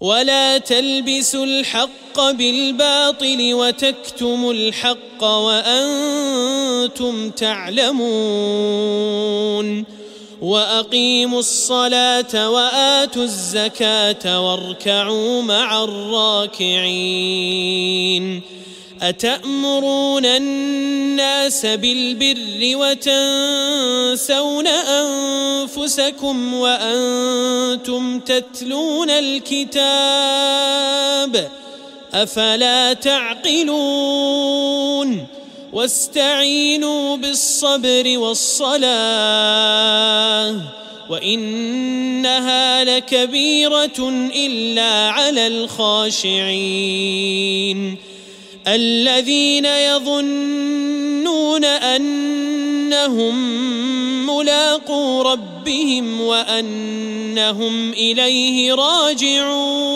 ولا تلبسوا الحق بالباطل وتكتموا الحق وأنتم تعلمون وأقيموا الصلاة وآتوا الزكاة واركعوا مع الراكعين أتأمرون الناس بالبر وتنسون أنفسكم وأنتم تتلون الكتاب أفلا تعقلون واستعينوا بالصبر والصلاة وإنها لكبيرة إلا على الخاشعين الذين يظنون أنهم ملاقو ربهم وأنهم إليه راجعون